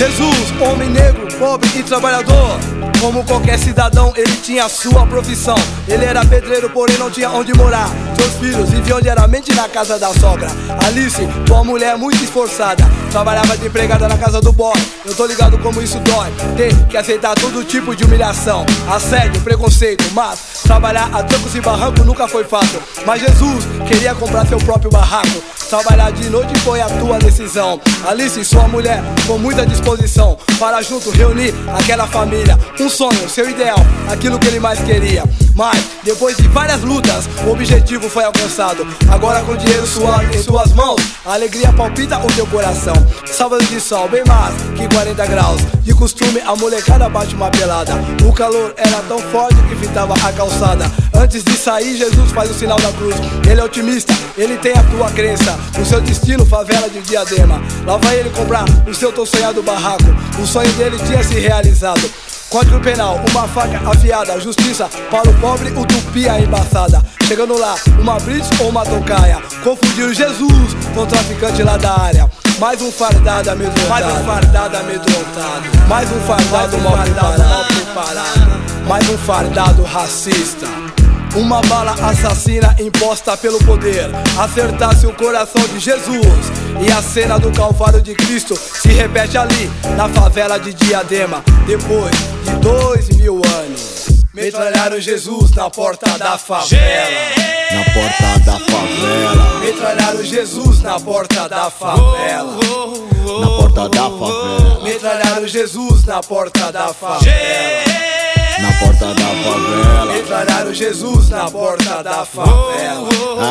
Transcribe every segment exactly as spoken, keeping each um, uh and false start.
Jesus, homem negro, pobre e trabalhador. Como qualquer cidadão, ele tinha a sua profissão. Ele era pedreiro, porém não tinha onde morar. Seus filhos viviam diariamente na casa da sogra. Alice, tua mulher muito esforçada, trabalhava de empregada na casa do boy. Eu tô ligado como isso dói, ter que aceitar todo tipo de humilhação, assédio, preconceito. Mas trabalhar a trancos e barranco nunca foi fácil. Mas Jesus queria comprar seu próprio barraco. Trabalhar de noite foi a tua decisão. Alice, sua mulher, com muita disposição para junto reunir aquela família. Um sonho, seu ideal, aquilo que ele mais queria. Mas, depois de várias lutas, o objetivo foi alcançado. Agora com dinheiro suado em suas mãos, a alegria palpita o teu coração. Sábado de sol, bem mais que quarenta graus. De costume, a molecada bate uma pelada. O calor era tão forte que fitava a calçada. Antes de sair, Jesus faz o sinal da cruz. Ele é otimista, ele tem a tua crença. O seu destino, favela de Diadema. Lá vai ele comprar o seu tão sonhado barraco. O sonho dele tinha se realizado. Código penal, uma faca afiada. Justiça para o pobre, utopia embaçada. Chegando lá, uma blitz ou uma tocaia. Confundiu Jesus com o traficante lá da área. Mais um fardado amedrontado, mais um fardado amedrontado, mais um fardado mal preparado, mais um fardado racista. Uma bala assassina imposta pelo poder acertasse o coração de Jesus. E a cena do Calvário de Cristo se repete ali, na favela de Diadema. Depois de dois mil anos, metralharam Jesus na porta da favela. Na porta da favela. Metralharam Jesus na porta da favela. Na porta da favela. Metralharam Jesus na porta da favela. Na porta da favela. Metralharam Jesus na porta da favela.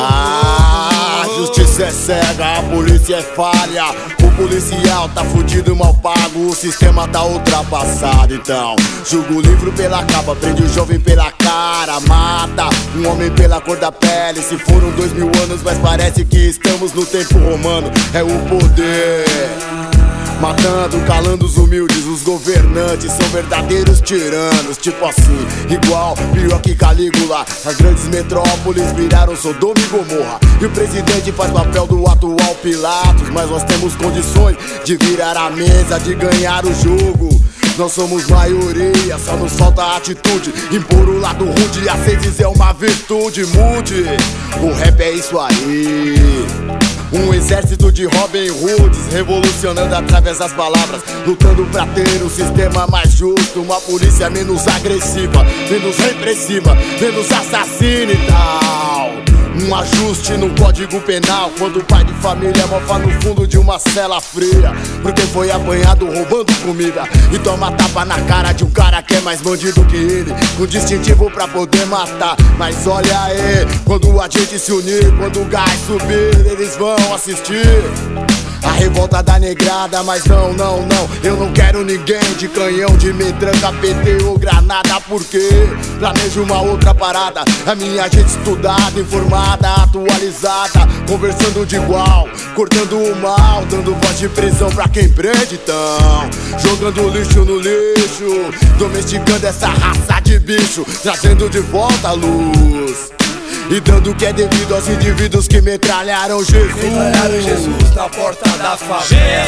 Ah, a justiça é cega, a polícia é falha. O policial tá fudido, mal pago. O sistema tá ultrapassado. Então, julga o livro pela capa, prende o jovem pela cara. Mata um homem pela cor da pele. Se foram dois mil anos, mas parece que estamos no tempo romano. É o poder matando, calando os humildes. Os governantes são verdadeiros tiranos. Tipo assim, igual, pior que Calígula. As grandes metrópoles viraram Sodoma e Gomorra. E o presidente faz papel do atual Pilatos. Mas nós temos condições de virar a mesa, de ganhar o jogo. Nós somos maioria, só nos falta atitude. Impor o lado rude, às vezes é uma virtude. Mude, o rap é isso aí. Um exército de Robin Hoods, revolucionando através das palavras, lutando pra ter um sistema mais justo. Uma polícia menos agressiva, menos repressiva, menos assassina e tal. Um ajuste no código penal, quando o pai de família mofa no fundo de uma cela fria, porque foi apanhado roubando comida e toma tapa na cara de um cara que é mais bandido que ele, com distintivo pra poder matar. Mas olha aí, quando a gente se unir, quando o gás subir, eles vão assistir a revolta da negrada. Mas não, não, não, eu não quero ninguém de canhão, de metranca, P T ou granada, porque planejo uma outra parada. A minha gente estudada, informada, atualizada, conversando de igual, cortando o mal, dando voz de prisão pra quem prende, então jogando lixo no lixo, domesticando essa raça de bicho, trazendo de volta a luz e dando o que é devido aos indivíduos que metralharam Jesus. Metralharam Jesus na porta da favela.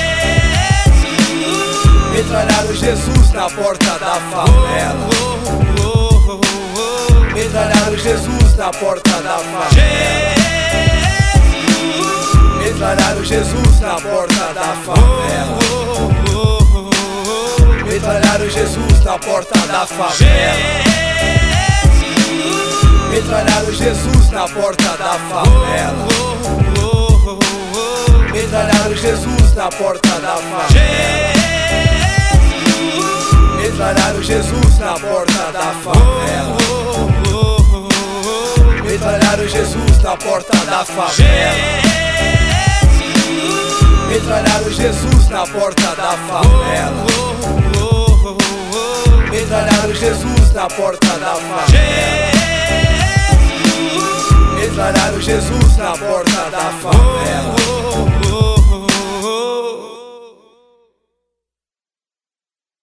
Metralharam Jesus na porta da favela. Metralharam Jesus na porta da favela. Metralharam Jesus na porta da favela. Metralharam Jesus na porta da favela. Metralharam Jesus na porta da favela. Metralharam Jesus na porta da favela. Metralharam Jesus na porta da favela. Metralharam Jesus na porta da favela. Metralharam Jesus na porta da favela. Metralharam Jesus na porta da favela. Metralharam Jesus na porta da favela.